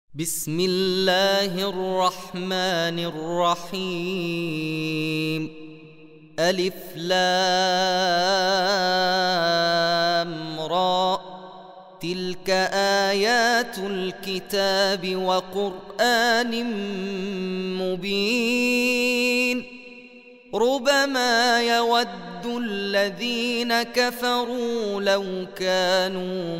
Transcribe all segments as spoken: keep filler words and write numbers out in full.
بسم الله الرحمن الرحيم. ألف لام را، تلك آيات الكتاب وقرآن مبين. ربما يود الذين كفروا لو كانوا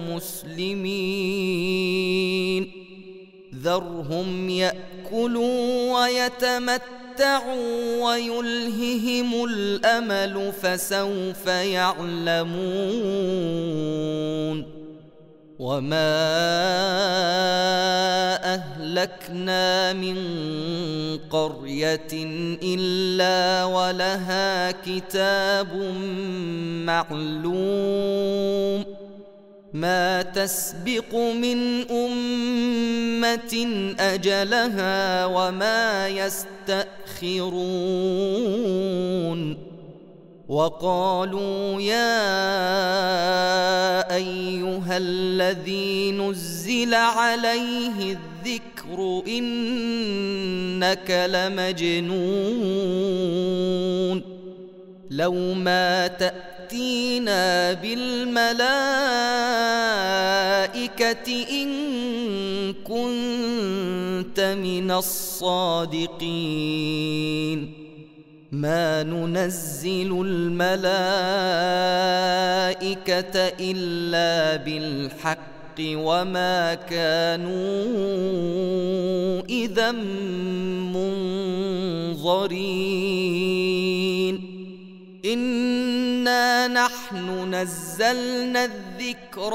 مسلمين. ذرهم يأكلوا ويتمتعوا ويلههم الأمل فسوف يعلمون. وما أهلكنا من قرية إلا ولها كتاب معلوم. ما تسبق من أمة أجلها وما يستأخرون. وقالوا يا أيها الذي نزل عليه الذكر إنك لمجنون. لو ما تأتينا بالملائكة إن كنت من الصادقين. ما ننزل الملائكة إلا بالحق وما كانوا إذا منظرين. إنا نحن نزلنا الذكر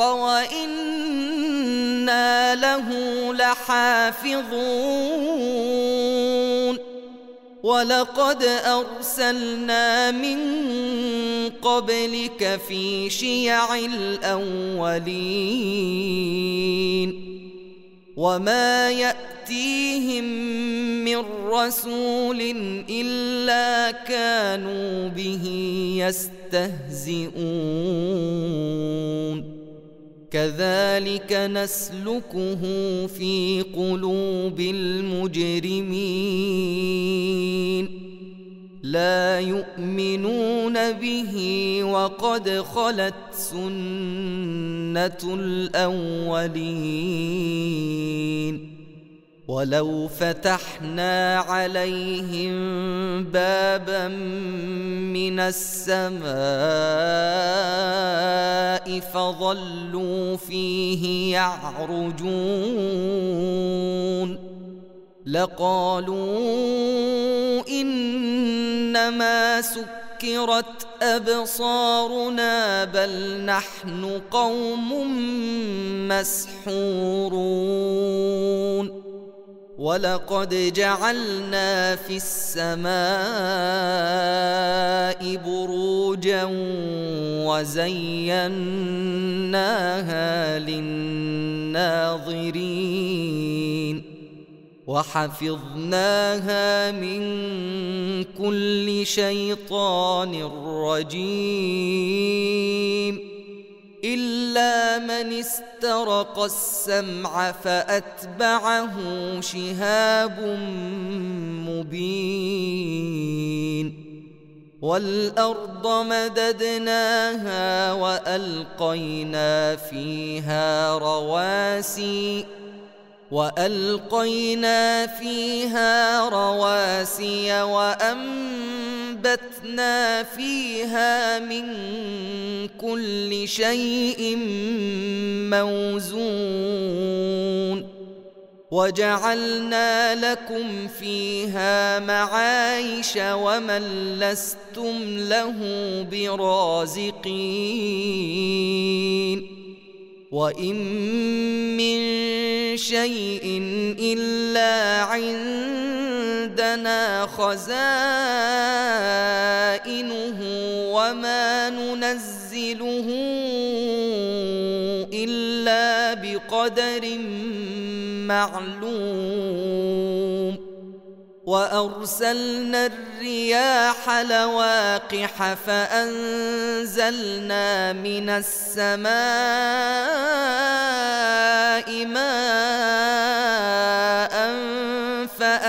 وإنا له لحافظون. ولقد أرسلنا من قبلك في شيع الأولين. وما يأتيهم من رسول إلا كانوا به يستهزئون. كذلك نسلكه في قلوب المجرمين. لا يؤمنون به وقد خلت سنة الأولين. ولو فتحنا عليهم بابا من السماء فظلوا فيه يعرجون لقالوا إنما سكرت أبصارنا بل نحن قوم مسحورون. ولقد جعلنا في السماء بروجا وزيناها للناظرين وحفظناها من كل شيطان رجيم. إلا من استرق السمع فأتبعه شهاب مبين. والأرض مددناها وألقينا فيها رواسي وألقينا فيها رواسي وأنبتنا فيها من كل شيء موزون. وجعلنا لكم فيها معايش ومن لستم له برازقين. وإن من شيء إلا عندنا خزائنه وما ننزله إلا بقدر معلوم. وأرسلنا الرياح لواقح فأنزلنا من السماء ماء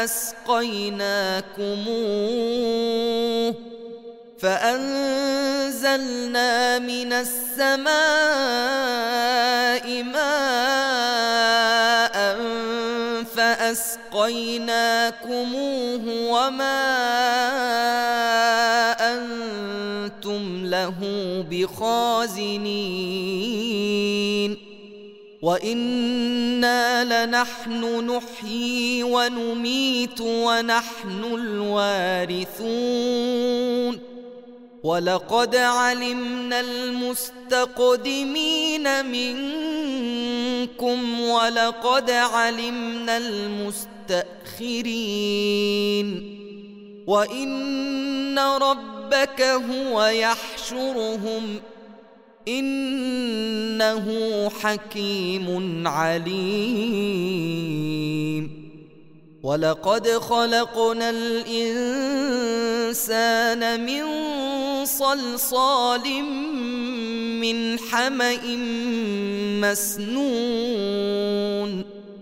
فأسقيناكموه فأنزلنا من السماء ماء فأسقيناكموه وما أنتم له بخازنين وإنا لنحن نحيي ونميت ونحن الوارثون ولقد علمنا المستقدمين منكم ولقد علمنا المستأخرين وإن ربك هو يحشرهم إنه حكيم عليم ولقد خلقنا الإنسان من صلصال من حمأ مسنون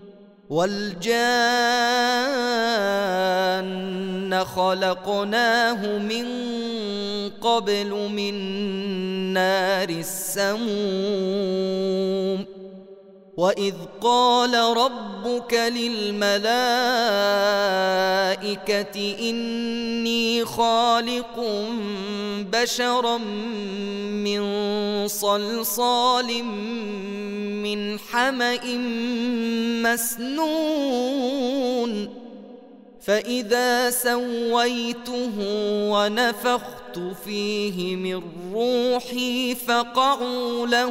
والجان خلقناه من قبل من نار السموم وإذ قال ربك للملائكة إني خالق بشرا من صلصال من حمأ مسنون فإذا سويته ونفخت فيه من روحي فقعوا له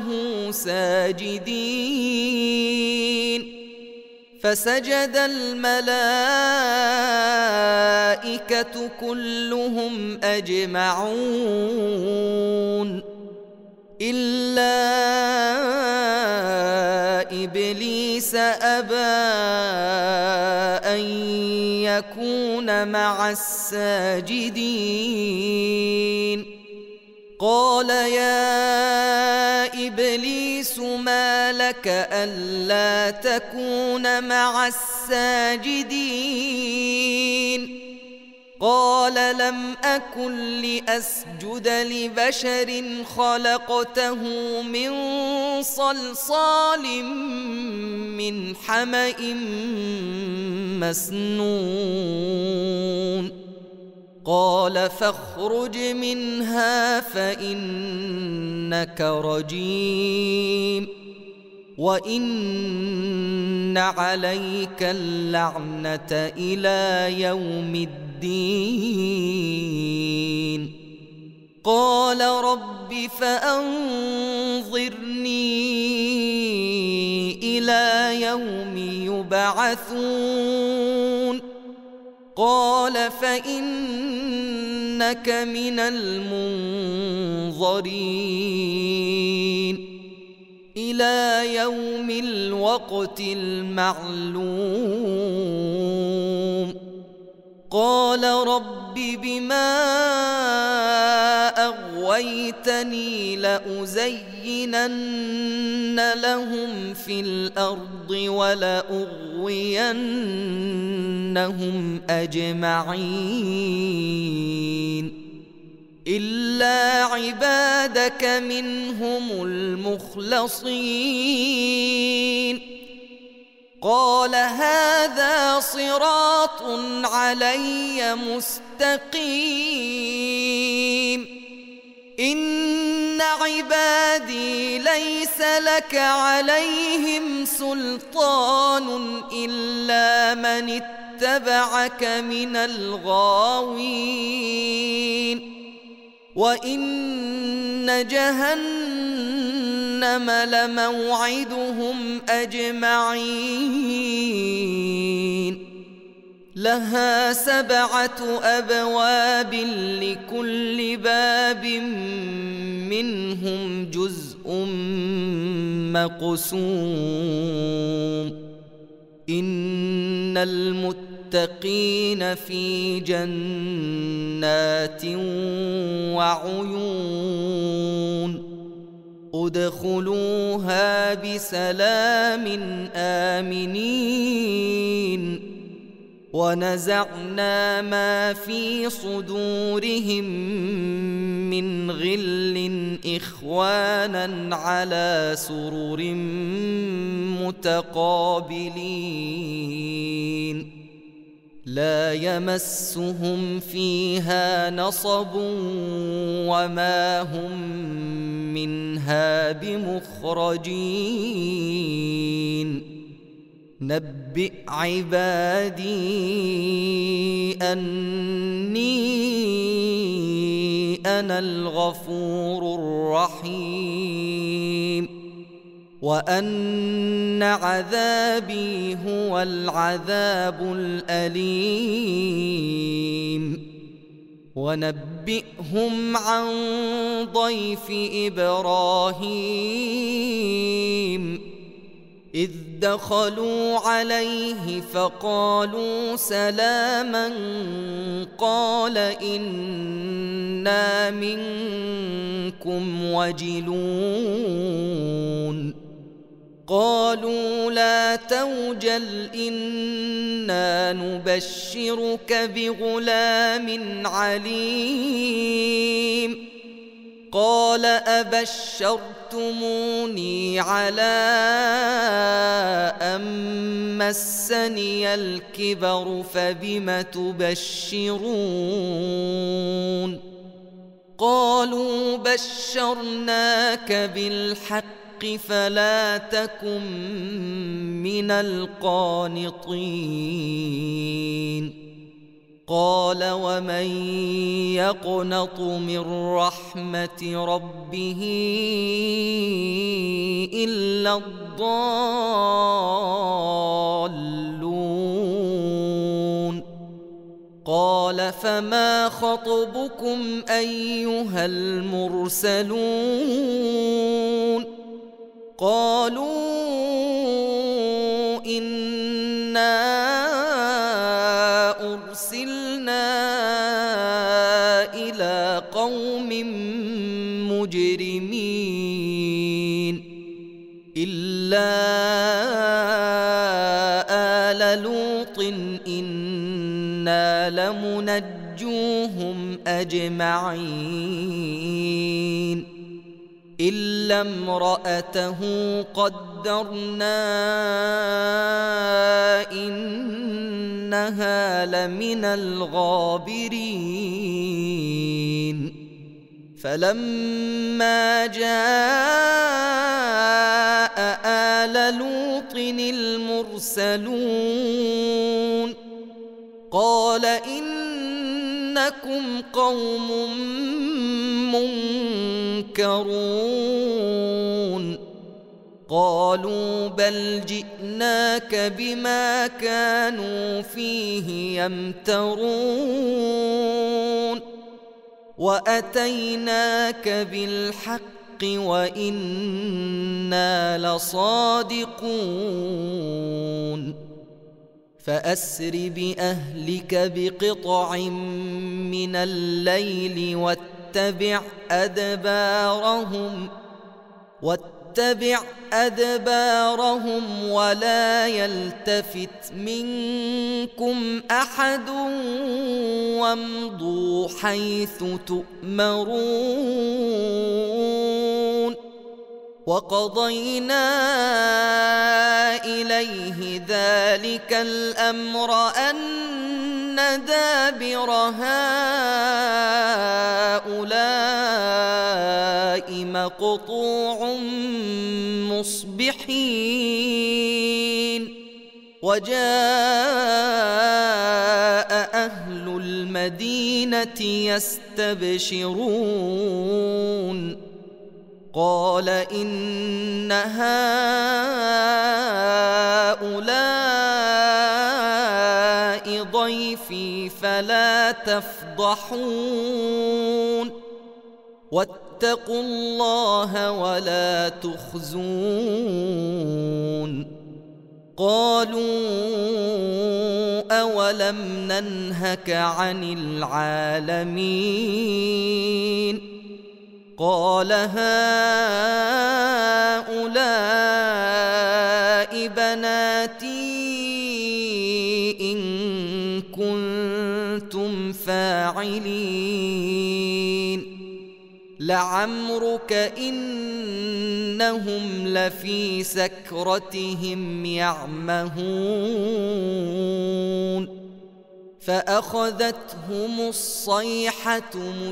ساجدين فسجد الملائكة كلهم أجمعون إلا إبليس أبى أن يكون مع الساجدين قال يا إبليس ما لك ألا تكون مع الساجدين قال لم أكن لأسجد لبشر خلقته من صلصال من حمأ مسنون قال فاخرج منها فإنك رجيم وإن عليك اللعنة إلى يوم الدين قال رب فأنظرني إلى يوم يبعثون قال فإنك من المنظرين إلى يوم الوقت المعلوم قال رب بما أغويتني لأزينن لهم في الأرض ولأغوينهم أجمعين إلا عبادك منهم المخلصين قال هذا صراط علي مستقيم إن عبادي ليس لك عليهم سلطان إلا من اتبعك من الغاوين وإن جهنم لموعدهم أجمعين لها سبعة أبواب لكل باب منهم جزء مقسوم إن المتقين في جنات وعيون ادخلوها بسلام آمنين ونزعنا ما في صدورهم من غل إخوانا على سرر متقابلين لا يمسهم فيها نصب وما هم منها بمخرجين نبئ عبادي أني أنا الغفور الرحيم وأن عذابي هو العذاب الأليم ونبئهم عن ضيف إبراهيم إذ دخلوا عليه فقالوا سلاما قال إنا منكم وجلون قالوا لا توجل إنا نبشرك بغلام عليم قال أبشرتموني على أن مسني الكبر فبم تبشرون قالوا بشرناك بالحق فلا تكن من القانطين قال ومن يقنط من رحمة ربه إلا الضالون قال فما خطبكم أيها المرسلون قالوا إنا أرسلنا إلى قوم مجرمين إلا آل لوط إنا لمنجوهم أجمعين إلا امرأته قدرنا إنها لمن الغابرين فلما جاء آل لوط المرسلون قال إنكم قوم منكرون قالوا بل جئناك بما كانوا فيه يمترون وأتيناك بالحق وإنا لصادقون فأسر بأهلك بقطع من الليل واتبع أدبارهم واتبع أدبارهم ولا يلتفت منكم أحد وامضوا حيث تؤمرون وقضينا إليه ذلك الأمر أن دابر هؤلاء مقطوع مصبحين وجاء أهل المدينة يستبشرون قال إن هؤلاء ضيفي فلا تفضحون واتقوا الله ولا تخزون قالوا أولم ننهك عن العالمين قال هؤلاء بناتي إن كنتم فاعلين لعمرك إنهم لفي سكرتهم يعمهون فأخذتهم الصيحة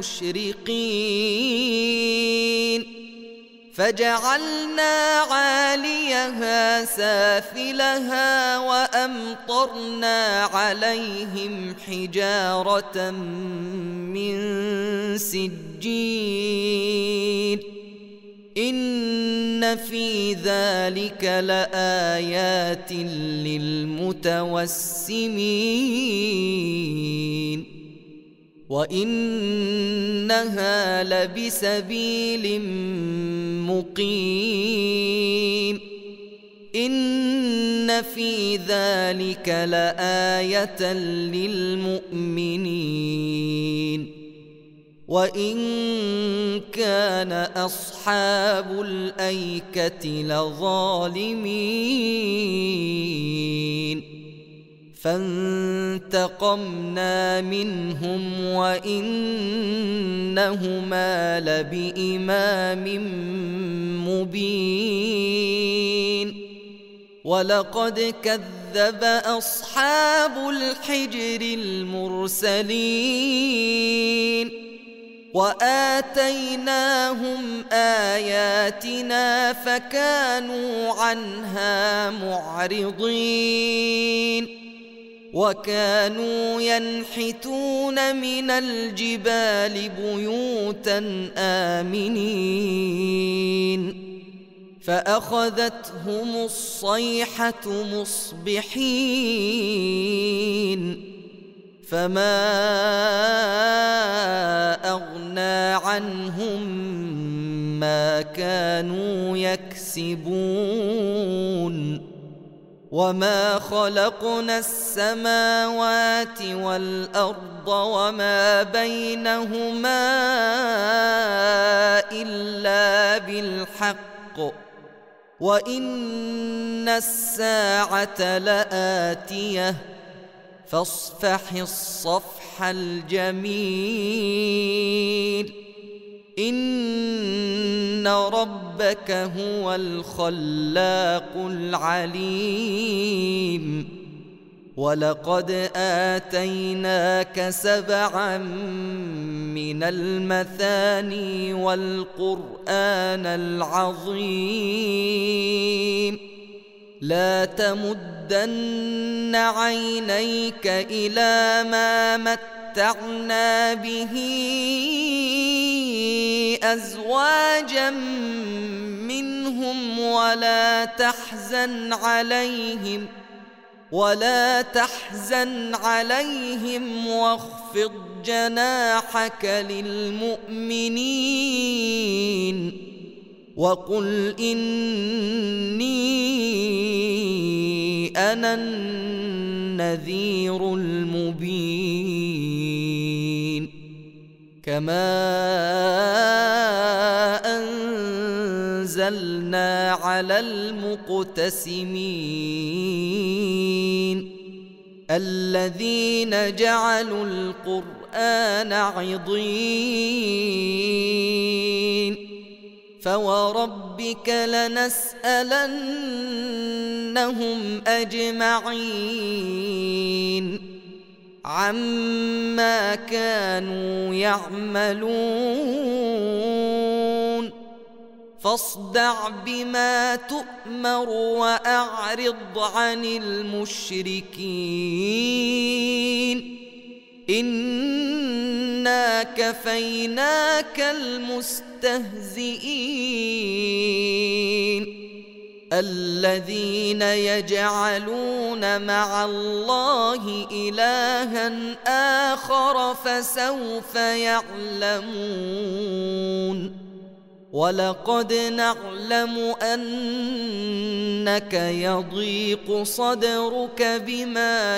مشرقين فجعلنا عاليها سافلها وأمطرنا عليهم حجارة من سجيل إن في ذلك لآيات للمتوسمين وإنها لبسبيل مقيم إن في ذلك لآية للمؤمنين وإن كان أصحاب الأيكة لظالمين فانتقمنا منهم وإنهما لبإمام مبين ولقد كذب أصحاب الحجر المرسلين وآتيناهم آياتنا فكانوا عنها معرضين وكانوا ينحتون من الجبال بيوتا آمنين فأخذتهم الصيحة مصبحين فما أغنى عنهم ما كانوا يكسبون وما خلقنا السماوات والأرض وما بينهما إلا بالحق وإن الساعة لآتية فاصفح الصفح الجميل إن ربك هو الخلاق العليم ولقد آتيناك سبعا من المثاني والقرآن العظيم لا تمدن عينيك إلى ما متعنا به أزواجا منهم ولا تحزن عليهم ولا تحزن عليهم واخفض جناحك للمؤمنين وقل إني أنا النذير المبين كما أنزلنا على المقتسمين الذين جعلوا القرآن عضين فوربك لنسألنهم أجمعين عما كانوا يعملون فاصدع بما تؤمر وأعرض عن المشركين إنا كفيناك المستهزئين الذين يجعلون مع الله إلها آخر فسوف يعلمون ولقد نعلم أنك يضيق صدرك بما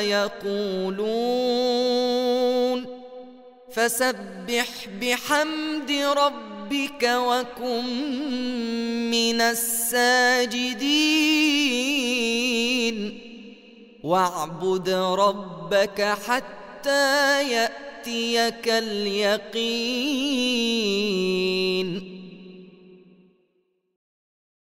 يقولون فسبح بحمد ربك وكن من الساجدين واعبد ربك حتى يأتيك اليقين.